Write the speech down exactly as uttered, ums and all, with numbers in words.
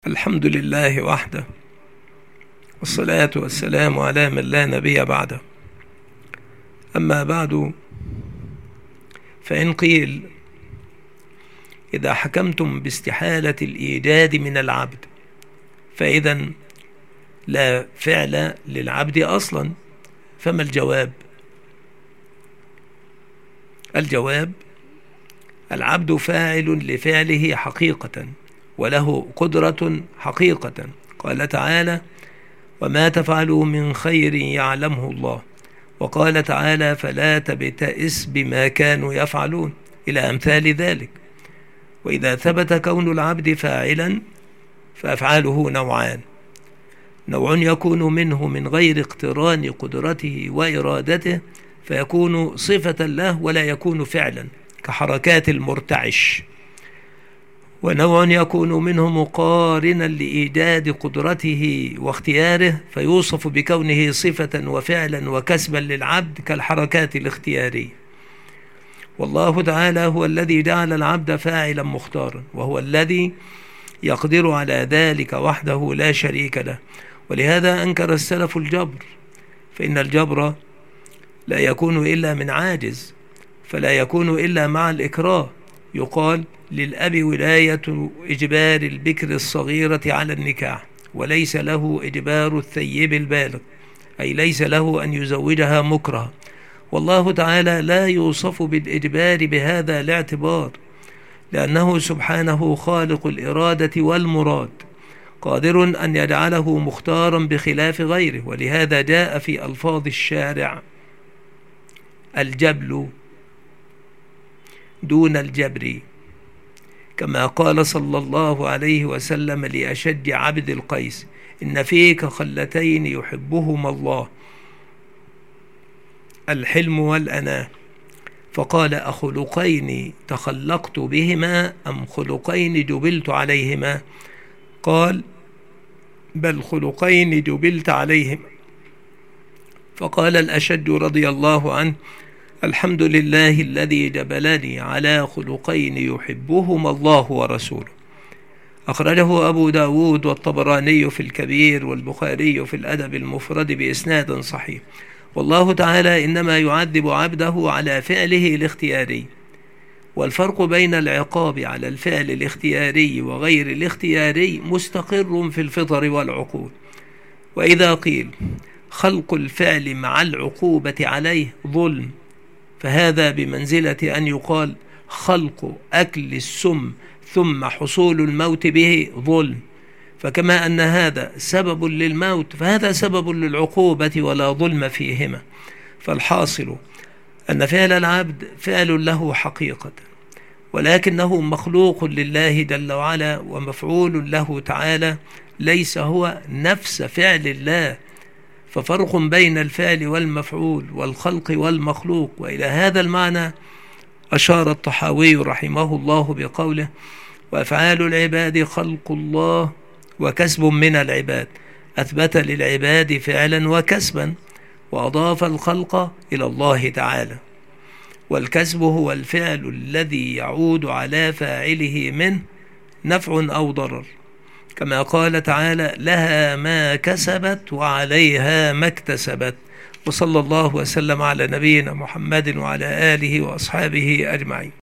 الحمد لله وحده، والصلاة والسلام على من لا نبي بعده. أما بعد، فإن قيل إذا حكمتم باستحالة الإيجاد من العبد فإذا لا فعل للعبد أصلا، فما الجواب؟ الجواب: العبد فاعل لفعله حقيقة، وله قدرة حقيقة. قال تعالى: وما تفعلوا من خير يعلمه الله. وقال تعالى: فلا تبتئس بما كانوا يفعلون، إلى أمثال ذلك. وإذا ثبت كون العبد فاعلا فأفعاله نوعان: نوع يكون منه من غير اقتران قدرته وإرادته فيكون صفة له ولا يكون فعلا، كحركات المرتعش. ونوع يكون منه مقارنا لإيجاد قدرته واختياره فيوصف بكونه صفة وفعلا وكسبا للعبد، كالحركات الاختيارية. والله تعالى هو الذي جعل العبد فاعلا مختارا، وهو الذي يقدر على ذلك وحده لا شريك له. ولهذا أنكر السلف الجبر، فإن الجبر لا يكون إلا من عاجز، فلا يكون إلا مع الإكراه. يقال: للأب ولاية إجبار البكر الصغيرة على النكاح، وليس له إجبار الثيب البالغ، أي ليس له أن يزوجها مكره. والله تعالى لا يوصف بالإجبار بهذا الاعتبار، لأنه سبحانه خالق الإرادة والمراد، قادر أن يجعله مختارا بخلاف غيره. ولهذا جاء في ألفاظ الشارع الجبل دون الجبر، كما قال صلى الله عليه وسلم لأشج عبد القيس: إن فيك خلتين يحبهما الله، الحلم والأناة. فقال: أخلقين تخلقت بهما أم خلقين جبلت عليهما؟ قال: بل خلقين جبلت عليهما. فقال الأشج رضي الله عنه: الحمد لله الذي جبلني على خلقين يحبهما الله ورسوله. أخرجه أبو داود والطبراني في الكبير والبخاري في الأدب المفرد بإسناد صحيح. والله تعالى إنما يعذب عبده على فعله الاختياري، والفرق بين العقاب على الفعل الاختياري وغير الاختياري مستقر في الفطر والعقول. وإذا قيل خلق الفعل مع العقوبة عليه ظلم، فهذا بمنزلة أن يقال خلق أكل السم ثم حصول الموت به ظلم. فكما أن هذا سبب للموت فهذا سبب للعقوبة، ولا ظلم فيهما. فالحاصل أن فعل العبد فعل له حقيقة، ولكنه مخلوق لله جل وعلا ومفعول له تعالى، ليس هو نفس فعل الله. ففرق بين الفعل والمفعول والخلق والمخلوق. وإلى هذا المعنى أشار الطحاوي رحمه الله بقوله: وأفعال العباد خلق الله وكسب من العباد. أثبت للعباد فعلا وكسبا، وأضاف الخلق إلى الله تعالى. والكسب هو الفعل الذي يعود على فاعله منه نفع أو ضرر، كما قال تعالى: لها ما كسبت وعليها ما اكتسبت. وصلى الله وسلم على نبينا محمد وعلى آله وأصحابه أجمعين.